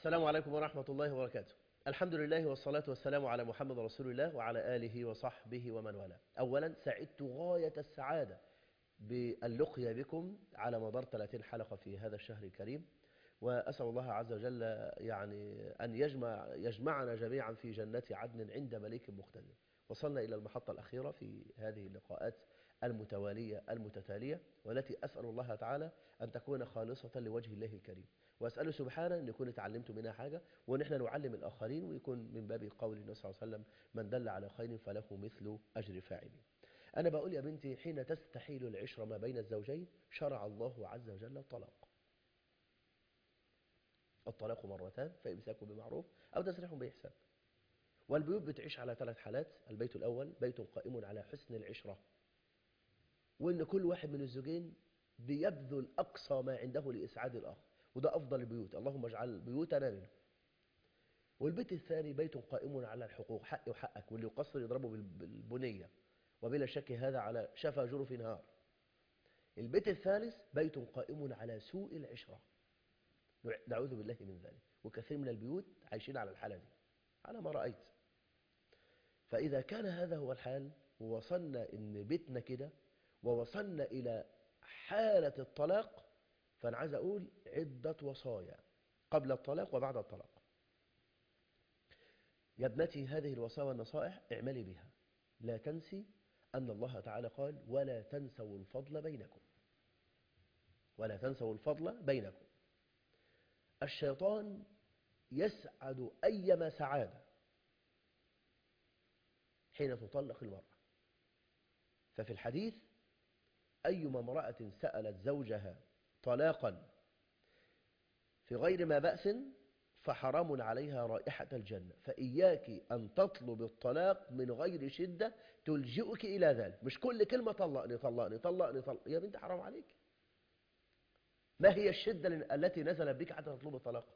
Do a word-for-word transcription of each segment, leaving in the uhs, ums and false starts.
السلام عليكم ورحمة الله وبركاته. الحمد لله والصلاة والسلام على محمد رسول الله وعلى آله وصحبه ومن والاه. أولا سعدت غاية السعادة باللقيا بكم على مدار ثلاثين حلقة في هذا الشهر الكريم، وأسأل الله عز وجل يعني أن يجمع يجمعنا جميعا في جنات عدن عند مليك مقتدر. وصلنا إلى المحطة الأخيرة في هذه اللقاءات المتوالية المتتالية، والتي أسأل الله تعالى أن تكون خالصة لوجه الله الكريم، وأسأله سبحانه أن يكون اتعلمت منها حاجة ونحن نعلم الآخرين، ويكون من باب قول النبي صلى الله عليه وسلم: من دل على خير فله مثل أجر فاعله. أنا بقول يا بنتي، حين تستحيل العشرة ما بين الزوجين شرع الله عز وجل الطلاق. الطلاق مرتان، فإمساك بمعروف أو تسريح بإحسان. والبيوت بتعيش على ثلاث حالات: البيت الأول بيت قائم على حسن العشرة، وإن كل واحد من الزوجين بيبذل أقصى ما عنده لإسعاد الآخر، وده أفضل البيوت، اللهم اجعل بيوتنا منه. والبيت الثاني بيت قائم على الحقوق، حقي وحقك، واللي يقصر يضربه بالبنية، وبلا شك هذا على شفا جرف نهار. البيت الثالث بيت قائم على سوء العشرة، نعوذ بالله من ذلك، وكثير من البيوت عايشين على الحالة دي على ما رأيت. فإذا كان هذا هو الحال، ووصلنا إن بيتنا كده، ووصلنا إلى حالة الطلاق، فأنا عايز أقول عدة وصايا قبل الطلاق وبعد الطلاق. يا ابنتي، هذه الوصايا والنصائح اعملي بها. لا تنسي أن الله تعالى قال: ولا تنسوا الفضل بينكم، ولا تنسوا الفضل بينكم. الشيطان يسعد أيما سعادة حين تطلق المرأة. ففي الحديث: أيما امرأة سألت زوجها طلاقا في غير ما بأس فحرام عليها رائحة الجنة، فإياك أن تطلب الطلاق من غير شدة تلجئك إلى ذلك. مش كل كلمة طلقني طلقني طلقني طلق. يا بنت حرام عليك. ما هي الشدة التي نزلت بك حتى تطلب الطلاق؟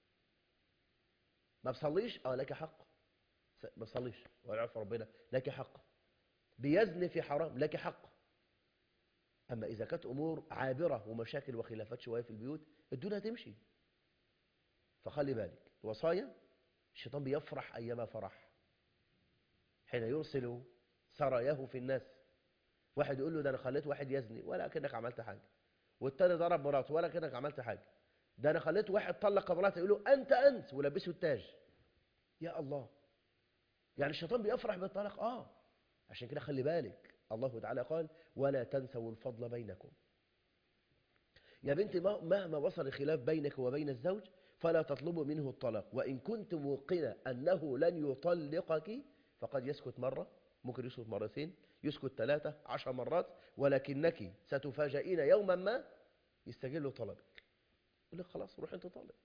ما بصليش؟ آه لك حق. ما بصليش ويعرف ربنا، لك حق. بيزني في حرام، لك حق. أما إذا كانت أمور عابرة ومشاكل وخلافات شوية في البيوت، الدنيا تمشي. فخلي بالك، الوصايا الشيطان بيفرح أيما فرح حين يرسل سراياه في الناس. واحد يقول له: ده أنا خليت واحد يزني ولا كأنك عملت حاجة، والتاني ضرب مراته ولا كأنك عملت حاجة، ده أنا خليت واحد طلق مراته يقول له: أنت أنت، ولبسه التاج. يا الله، يعني الشيطان بيفرح بالطلاق. آه عشان كده خلي بالك، الله تعالى قال: ولا تنسوا الفضل بينكم. يا بنتي، مهما وصل الخلاف بينك وبين الزوج فلا تطلبوا منه الطلاق، وإن كنت موقنة أنه لن يطلقك فقد يسكت مرة، ممكن يسكت مرتين، يسكت ثلاثة، عشر مرات، ولكنك ستفاجئين يوما ما يستجل طلبك، يقول لك: خلاص روح انت طالق.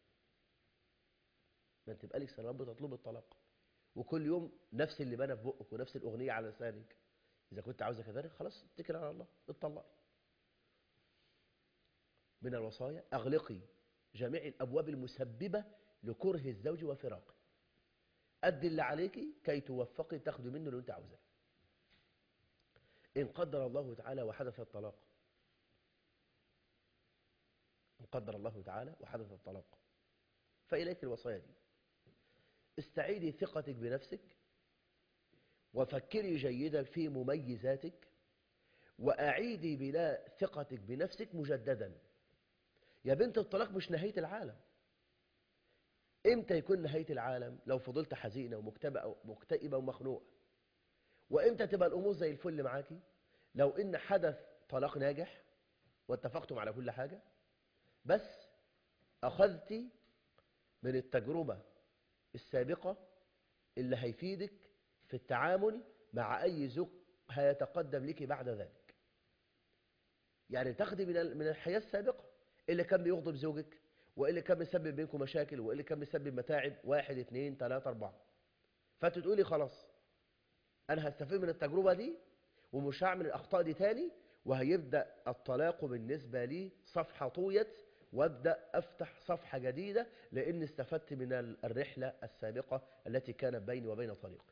ما انت بقالك سنوات بتطلب الطلاق، وكل يوم نفس اللي بنى في بقك ونفس الأغنية على لسانك. إذا كنت عاوزة كذلك خلاص اتكل على الله، اتطلقي. من الوصايا: أغلقي جميع الأبواب المسببة لكره الزوج وفراقه. أدي اللي عليك كي توفقي تاخدي منه اللي انت عاوزاه. إن قدر الله تعالى وحدث الطلاق، إن قدر الله تعالى وحدث الطلاق، فإليك الوصايا دي: استعيدي ثقتك بنفسك، وفكري جيدا في مميزاتك، وأعيدي بناء ثقتك بنفسك مجددا. يا بنت، الطلاق مش نهاية العالم. إمتى يكون نهاية العالم؟ لو فضلت حزينة ومكتئبة ومخنوقة. وإمتى تبقى الأمور زي الفل معاكي؟ لو إن حدث طلاق ناجح واتفقتم على كل حاجة، بس أخذت من التجربة السابقة اللي هيفيدك في التعامل مع أي زوج هيتقدم لك بعد ذلك. يعني تاخدي من من الحياة السابقة اللي كان بيغضب زوجك، واللي كان بيسبب بينكم مشاكل، واللي كان بيسبب متاعب، واحد اثنين ثلاثة أربعة. فأنت تقولي: خلاص أنا هستفيد من التجربة دي ومش هعمل الأخطاء دي تاني، وهيبدأ الطلاق بالنسبة لي صفحة طويت، وابدأ أفتح صفحة جديدة، لأن استفدت من الرحلة السابقة التي كانت بيني وبين طريقي.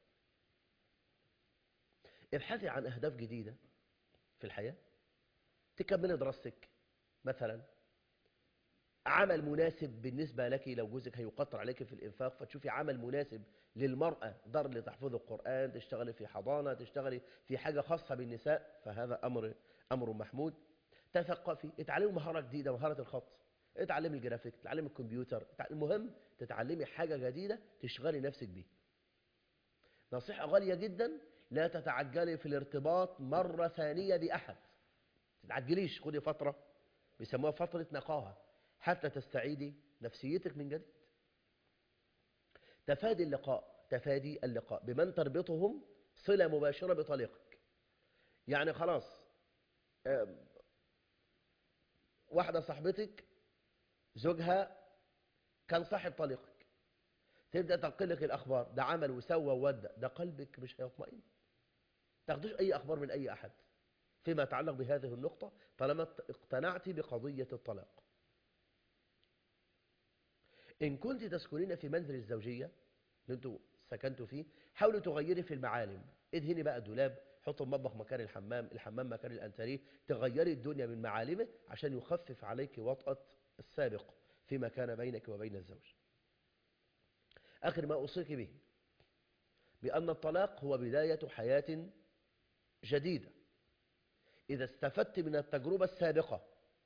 ابحثي عن أهداف جديدة في الحياة، تكملي دراستك مثلا، عمل مناسب بالنسبة لك لو جوزك هيقطر عليك في الإنفاق، فتشوفي عمل مناسب للمرأة، دار لتحفظ القرآن، تشتغلي في حضانة، تشتغلي في حاجة خاصة بالنساء، فهذا أمر أمر محمود. تثقفي، اتعلمي مهارة جديدة، مهارة الخط، اتعلمي الجرافيك، اتعلمي الكمبيوتر، المهم تتعلمي حاجة جديدة تشغلي نفسك بيها. نصيحة غالية جدا، لا تتعجلي في الارتباط مرة ثانية بأحد، تتعجليش، خدي فترة بيسموها فترة نقاهة حتى تستعيدي نفسيتك من جديد. تفادي اللقاء، تفادي اللقاء بمن تربطهم صلة مباشرة بطليقك. يعني خلاص واحدة صاحبتك زوجها كان صاحب طليقك، تبدأ تنقلك الأخبار، ده عمل وسوى وودى، ده قلبك مش هيطمئن. تاخدوش أي أخبار من أي أحد فيما يتعلق بهذه النقطة طالما اقتنعت بقضية الطلاق. إن كنت تسكنين في منزل الزوجية اللي انتوا سكنتوا فيه، حاولوا تغيري في المعالم، ادهني بقى الدولاب، حط المطبخ مكان الحمام، الحمام مكان الانتريه، تغيري الدنيا من معالمه عشان يخفف عليك وطأة السابق فيما كان بينك وبين الزوج. آخر ما أوصيك به بأن الطلاق هو بداية حياة جديدة. إذا استفدت من التجربة السابقة،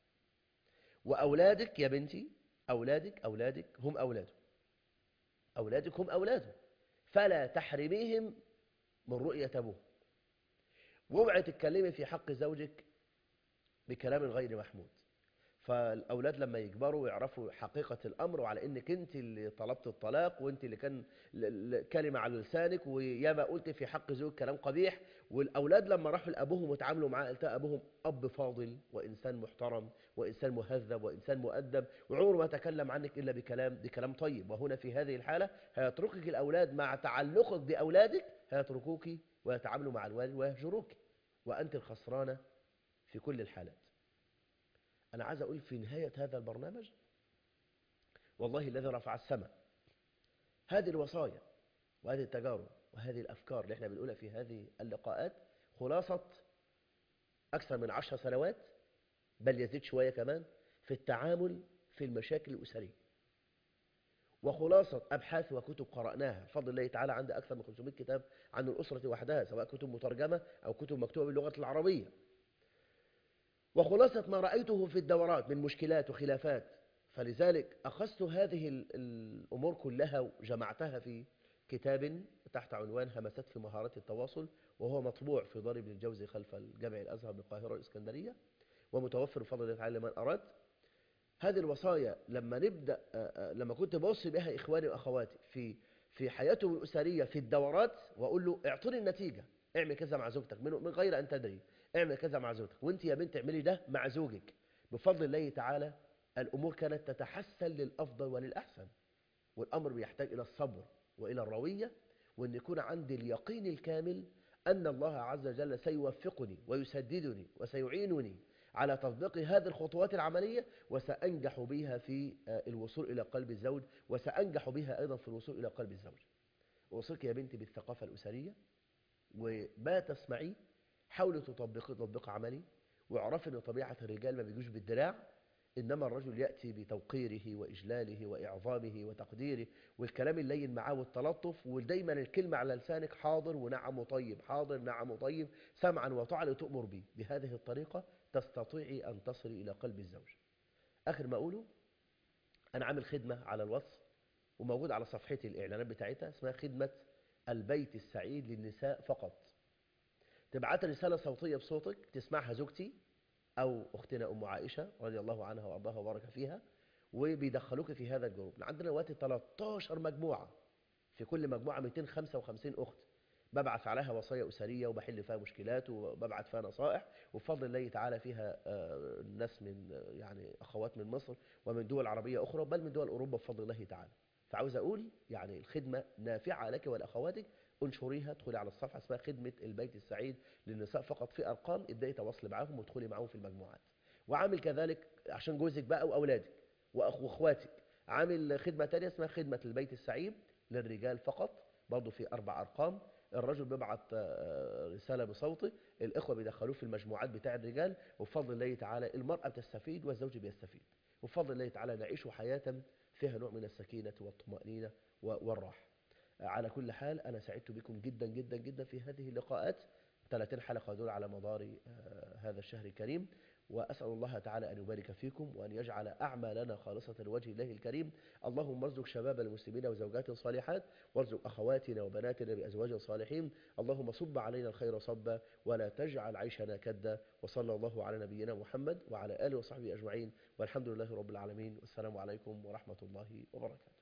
وأولادك يا بنتي، أولادك أولادك هم أولاده، أولادك هم أولاده، فلا تحرميهم من رؤية أبوه. واوعي تتكلمي في حق زوجك بكلام غير محمود. فالأولاد لما يكبروا ويعرفوا حقيقة الأمر، وعلى إنك أنت اللي طلبت الطلاق، وأنت اللي كان كلمة على لسانك، وياما قلت في حق زوجك كلام قبيح، والأولاد لما راحوا لأبوهم وتعاملوا معاه التقى أبوهم أب فاضل وإنسان محترم وإنسان مهذب وإنسان مؤدب، وعمره ما تكلم عنك إلا بكلام بكلام طيب. وهنا في هذه الحالة هيتركك الأولاد مع تعلقك بأولادك، هيتركوك ويتعاملوا مع الوالد ويهجروك، وأنت الخسرانة في كل الحالات. أنا عايز أقول في نهاية هذا البرنامج، والله الذي رفع السماء، هذه الوصايا وهذه التجارب وهذه الأفكار اللي احنا بنقولها في هذه اللقاءات خلاصة أكثر من عشر سنوات، بل يزيد شوية كمان، في التعامل في المشاكل الأسرية، وخلاصة أبحاث وكتب قرأناها بفضل الله تعالى. عندي أكثر من خمسمائة كتاب عن الأسرة وحدها، سواء كتب مترجمة أو كتب مكتوبة باللغة العربية. وخلاصة ما رأيته في الدورات من مشكلات وخلافات، فلذلك أخذت هذه الأمور كلها وجمعتها في كتاب تحت عنوان همسات في مهارات التواصل، وهو مطبوع في دار ابن الجوزي خلف الجامع الأزهر بالقاهرة والإسكندرية، ومتوفر بفضل الله تعالى لمن أراد. هذه الوصايا لما نبدأ لما كنت بوصي بها إخواني وأخواتي في في حياتهم الأسرية في الدورات، وأقول له اعطوني النتيجة، اعمل كذا مع زوجتك من غير أن تدري، اعمل كذا مع زوجتك، وانت يا بنت اعملي ده مع زوجك، بفضل الله تعالى الأمور كانت تتحسن للأفضل وللأحسن. والأمر بيحتاج إلى الصبر وإلى الروية، وأن يكون عندي اليقين الكامل أن الله عز وجل سيوفقني ويسددني وسيعينني على تطبيق هذه الخطوات العملية، وسأنجح بها في الوصول إلى قلب الزوج، وسأنجح بها أيضا في الوصول إلى قلب الزوج. أوصيك يا بنتي بالثقافة الأسرية، وما تسمعي حاولي تطبقي تطبيق عملي، واعرفي أن طبيعة الرجال ما بيجوش بالدراع، إنما الرجل يأتي بتوقيره وإجلاله وإعظامه وتقديره والكلام اللين معاه والتلطف، ودايما الكلمة على لسانك حاضر ونعم وطيب، حاضر نعم وطيب، سمعا وطاعة تؤمر به. بهذه الطريقة تستطيعي أن تصلي إلى قلب الزوج. آخر ما أقوله، أنا عامل خدمة على الواتس وموجود على صفحتي الإعلانات بتاعتها، اسمها خدمة البيت السعيد للنساء فقط. تبعت رسالة صوتية بصوتك تسمعها زوجتي أو أختنا أم عائشة رضي الله عنها وأرضاها وبارك فيها، وبيدخلوك في هذا الجروب. عندنا دلوقتي ثلاثة عشر مجموعة، في كل مجموعة مئتين وخمسة وخمسين أخت، ببعث عليها وصايا أسرية وبحل فيها مشكلات وببعث فيها نصائح، وبفضل الله تعالى فيها ناس من يعني أخوات من مصر ومن دول عربية أخرى، بل من دول أوروبا بفضل الله تعالى. فعاوز أقول يعني الخدمة نافعة لك ولأخواتك، انشريها، ادخلي على الصفحة اسمها خدمة البيت السعيد للنساء فقط، في أرقام، ابدأي تواصلي معاهم وادخلي معاهم في المجموعات. وعامل كذلك عشان جوزك بقى وأولادك وأخواتك، عامل خدمة تانية اسمها خدمة البيت السعيد للرجال فقط، برضه في أربع أرقام. الرجل بيبعت رسالة بصوته، الإخوة بيدخلوه في المجموعات بتاع الرجال، وبفضل الله تعالى المرأة بتستفيد والزوج بيستفيد. وبفضل الله تعالى نعيش حياة فيها نوع من السكينة والطمأنينة والراحة. على كل حال أنا سعدت بكم جدا جدا جدا في هذه اللقاءات، ثلاثين حلقة دول على مدار هذا الشهر الكريم، وأسأل الله تعالى أن يبارك فيكم وأن يجعل أعمالنا خالصة لوجه الله الكريم. اللهم ارزق شباب المسلمين وزوجات صالحات، وارزق أخواتنا وبناتنا بأزواج صالحين. اللهم صب علينا الخير صبا ولا تجعل عيشنا كدا. وصلى الله على نبينا محمد وعلى آله وصحبه أجمعين، والحمد لله رب العالمين، والسلام عليكم ورحمة الله وبركاته.